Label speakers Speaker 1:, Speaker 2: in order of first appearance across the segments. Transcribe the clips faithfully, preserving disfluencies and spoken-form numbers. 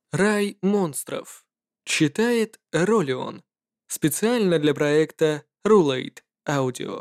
Speaker 1: Рай монстров. Читает Ролион. Специально для проекта Rulate Audio.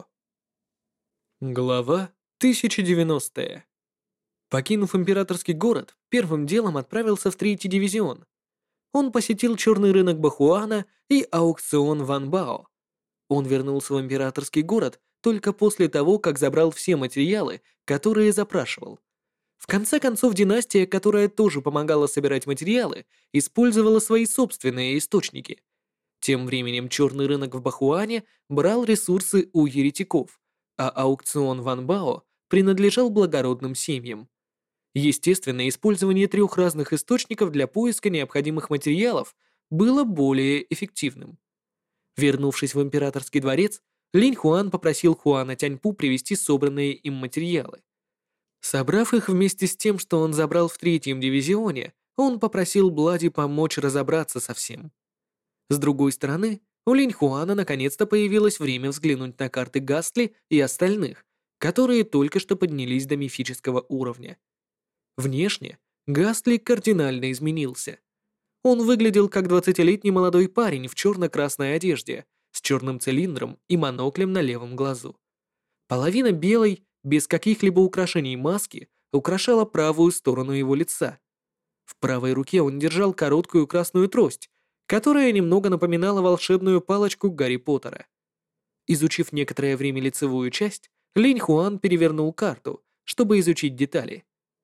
Speaker 1: Глава тысяча девяностая. Покинув императорский город, первым делом отправился в третий дивизион. Он посетил черный рынок Бахуана и аукцион Ван Бао. Он вернулся в императорский город только после того, как забрал все материалы, которые запрашивал. В конце концов, династия, которая тоже помогала собирать материалы, использовала свои собственные источники. Тем временем черный рынок в Бахуане брал ресурсы у еретиков, а аукцион Ван Бао принадлежал благородным семьям. Естественно, использование трех разных источников для поиска необходимых материалов было более эффективным. Вернувшись в императорский дворец, Линь Хуан попросил Хуана Тяньпу привезти собранные им материалы. Собрав их вместе с тем, что он забрал в третьем дивизионе, он попросил Блади помочь разобраться со всем. С другой стороны, у Линь Хуана наконец-то появилось время взглянуть на карты Гастли и остальных, которые только что поднялись до мифического уровня. Внешне Гастли кардинально изменился. Он выглядел как двадцатилетний молодой парень в черно-красной одежде, с черным цилиндром и моноклем на левом глазу. Половина белой, без каких-либо украшений маски, украшала правую сторону его лица. В правой руке он держал короткую красную трость, которая немного напоминала волшебную палочку Гарри Поттера. Изучив некоторое время лицевую часть, Линь Хуан перевернул карту, чтобы изучить детали.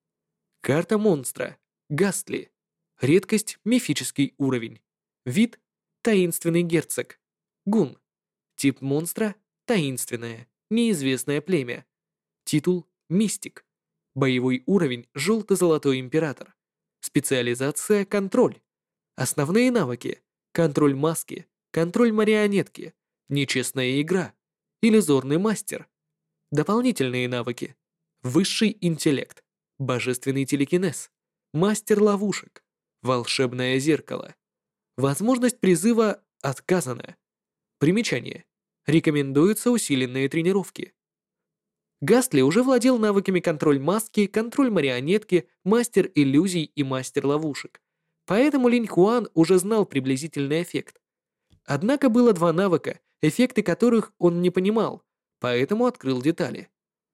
Speaker 1: Карта монстра. Гастли. Редкость – мифический уровень. Вид – таинственный герцог. Гун. Тип монстра – таинственное, неизвестное племя. Титул – мистик. Боевой уровень – желто-золотой император. Специализация – контроль. Основные навыки – контроль маски, контроль марионетки, нечестная игра, иллюзорный мастер. Дополнительные навыки – высший интеллект, божественный телекинез, мастер ловушек, волшебное зеркало. Возможность призыва отказана. Примечание. Рекомендуются усиленные тренировки. Гастли уже владел навыками контроль маски, контроль марионетки, мастер иллюзий и мастер ловушек. Поэтому Линь Хуан уже знал приблизительный эффект. Однако было два навыка, эффекты которых он не понимал, поэтому открыл детали.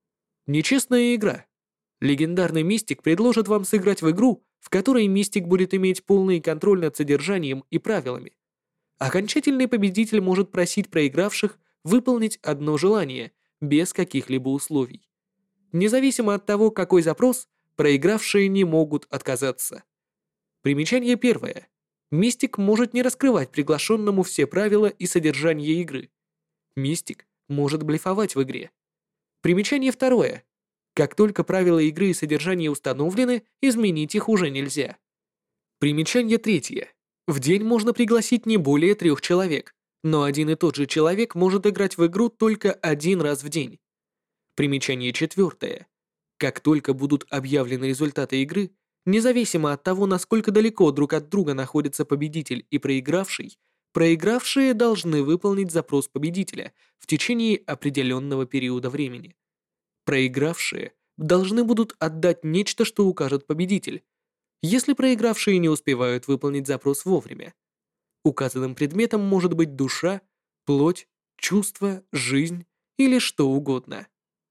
Speaker 1: Нечестная игра. Легендарный мистик предложит вам сыграть в игру, в которой мистик будет иметь полный контроль над содержанием и правилами. Окончательный победитель может просить проигравших выполнить одно желание, без каких-либо условий. Независимо от того, какой запрос, проигравшие не могут отказаться. Примечание первое. Мистик может не раскрывать приглашенному все правила и содержание игры. Мистик может блефовать в игре. Примечание второе. Как только правила игры и содержание установлены, изменить их уже нельзя. Примечание третье. В день можно пригласить не более трех человек, но один и тот же человек может играть в игру только один раз в день. Примечание четвертое. Как только будут объявлены результаты игры, независимо от того, насколько далеко друг от друга находятся победитель и проигравший, проигравшие должны выполнить запрос победителя в течение определенного периода времени. Проигравшие должны будут отдать нечто, что укажет победитель, если проигравшие не успевают выполнить запрос вовремя. Указанным предметом может быть душа, плоть, чувство, жизнь или что угодно.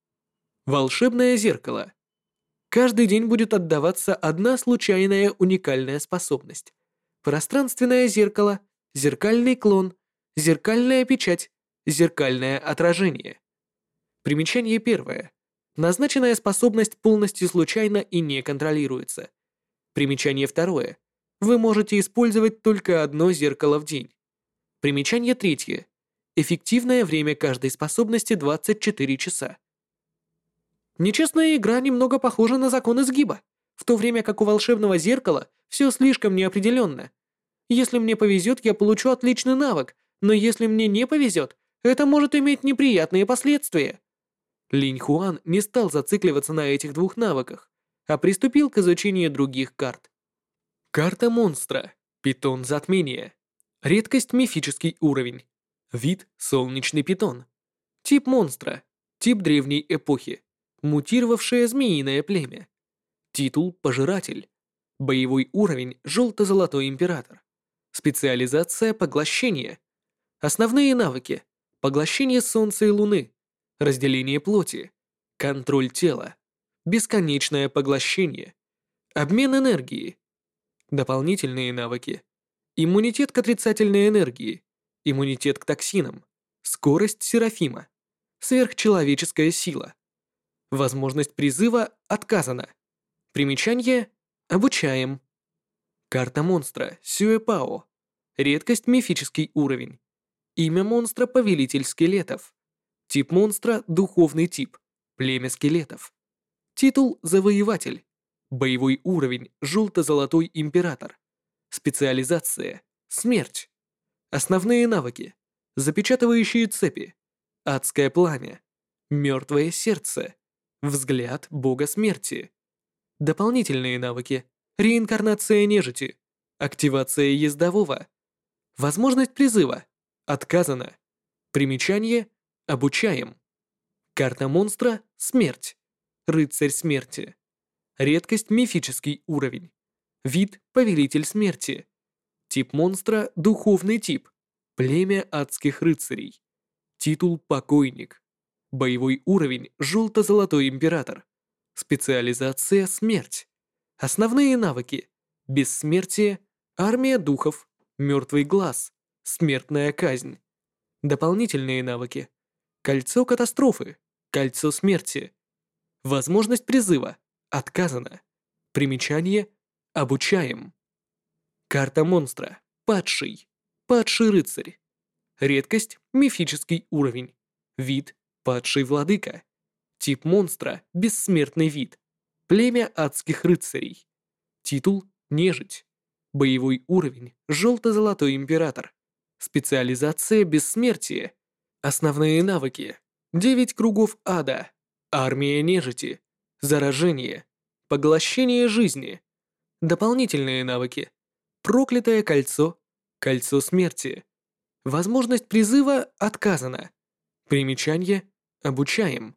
Speaker 1: Волшебное зеркало. Каждый день будет отдаваться одна случайная уникальная способность. Пространственное зеркало, зеркальный клон, зеркальная печать, зеркальное отражение. Примечание первое. Назначенная способность полностью случайна и не контролируется. Примечание второе. Вы можете использовать только одно зеркало в день. Примечание третье. Эффективное время каждой способности двадцать четыре часа. Нечестная игра немного похожа на закон изгиба, в то время как у волшебного зеркала все слишком неопределенно. Если мне повезет, я получу отличный навык, но если мне не повезет, это может иметь неприятные последствия. Линь Хуан не стал зацикливаться на этих двух навыках, а приступил к изучению других карт. Карта монстра. Питон затмения. Редкость мифический уровень. Вид солнечный питон. Тип монстра. Тип древней эпохи. Мутировавшее змеиное племя. Титул пожиратель. Боевой уровень желто-золотой император. Специализация поглощение. Основные навыки. Поглощение Солнца и Луны. Разделение плоти. Контроль тела. Бесконечное поглощение. Обмен энергии. Дополнительные навыки. Иммунитет к отрицательной энергии. Иммунитет к токсинам. Скорость Серафима. Сверхчеловеческая сила. Возможность призыва отказана. Примечание обучаем. Карта монстра Сюэпао. Редкость мифический уровень. Имя монстра Повелитель скелетов. Тип монстра духовный тип. Племя скелетов. Титул завоеватель. Боевой уровень желто-золотой император. Специализация смерть. Основные навыки. Запечатывающие цепи. Адское пламя. Мертвое сердце. Взгляд бога смерти. Дополнительные навыки. Реинкарнация нежити. Активация ездового. Возможность призыва. Отказано. Примечание. Обучаем. Карта монстра смерть. Рыцарь смерти. Редкость мифический уровень. Вид повелитель смерти. Тип монстра духовный тип. Племя адских рыцарей. Титул покойник. Боевой уровень желто-золотой император. Специализация смерть. Основные навыки. Бессмертие. Армия духов. Мертвый глаз. Смертная казнь. Дополнительные навыки. Кольцо катастрофы. Кольцо смерти. Возможность призыва. Отказано. Примечание. Обучаем. Карта монстра. Падший. Падший рыцарь. Редкость мифический уровень. Вид падший владыка. Тип монстра бессмертный вид. Племя адских рыцарей. Титул нежить. Боевой уровень желто-золотой император. Специализация бессмертие. Основные навыки. Девять кругов ада. Армия нежити. Заражение. Поглощение жизни. Дополнительные навыки. Проклятое кольцо. Кольцо смерти. Возможность призыва отказана. Примечание обучаем.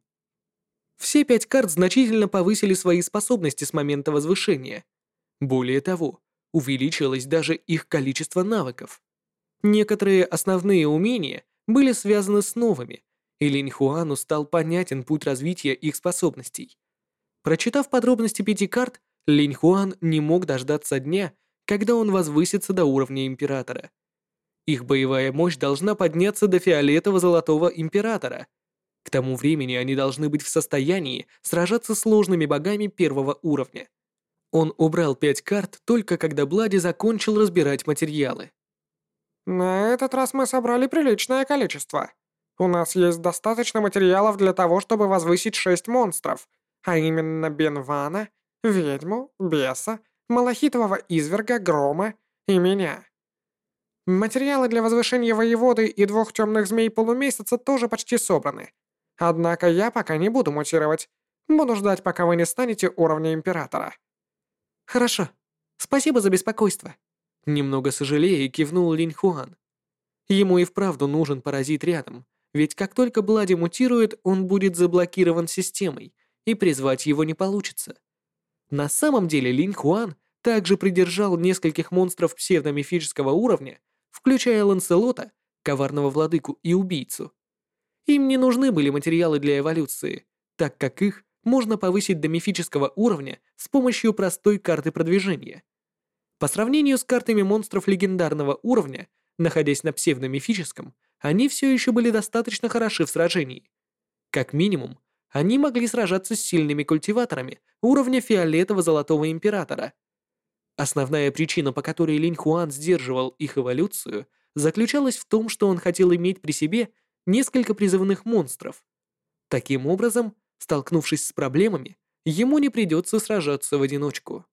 Speaker 1: Все пять карт значительно повысили свои способности с момента возвышения. Более того, увеличилось даже их количество навыков. Некоторые основные умения были связаны с новыми, и Линь Хуану стал понятен путь развития их способностей. Прочитав подробности пяти карт, Линь Хуан не мог дождаться дня, когда он возвысится до уровня императора. Их боевая мощь должна подняться до фиолетово-золотого императора. К тому времени они должны быть в состоянии сражаться с сложными богами первого уровня. Он убрал пять карт только когда Блади закончил разбирать материалы.
Speaker 2: На этот раз мы собрали приличное количество. У нас есть достаточно материалов для того, чтобы возвысить шесть монстров, а именно Бенвана, ведьму, беса, малахитового изверга, грома и меня. Материалы для возвышения воеводы и двух темных змей полумесяца тоже почти собраны. Однако я пока не буду мутировать. Буду ждать, пока вы не станете уровня императора.
Speaker 1: Хорошо. Спасибо за беспокойство. Немного сожалея, кивнул Линь Хуан. Ему и вправду нужен паразит рядом, ведь как только Блади мутирует, он будет заблокирован системой, и призвать его не получится. На самом деле Линь Хуан также придержал нескольких монстров псевдомифического уровня, включая Ланселота, коварного владыку и убийцу. Им не нужны были материалы для эволюции, так как их можно повысить до мифического уровня с помощью простой карты продвижения. По сравнению с картами монстров легендарного уровня, находясь на псевдомифическом, они все еще были достаточно хороши в сражении. Как минимум, они могли сражаться с сильными культиваторами уровня фиолетово-золотого императора. Основная причина, по которой Линь Хуан сдерживал их эволюцию, заключалась в том, что он хотел иметь при себе несколько призывных монстров. Таким образом, столкнувшись с проблемами, ему не придется сражаться в одиночку.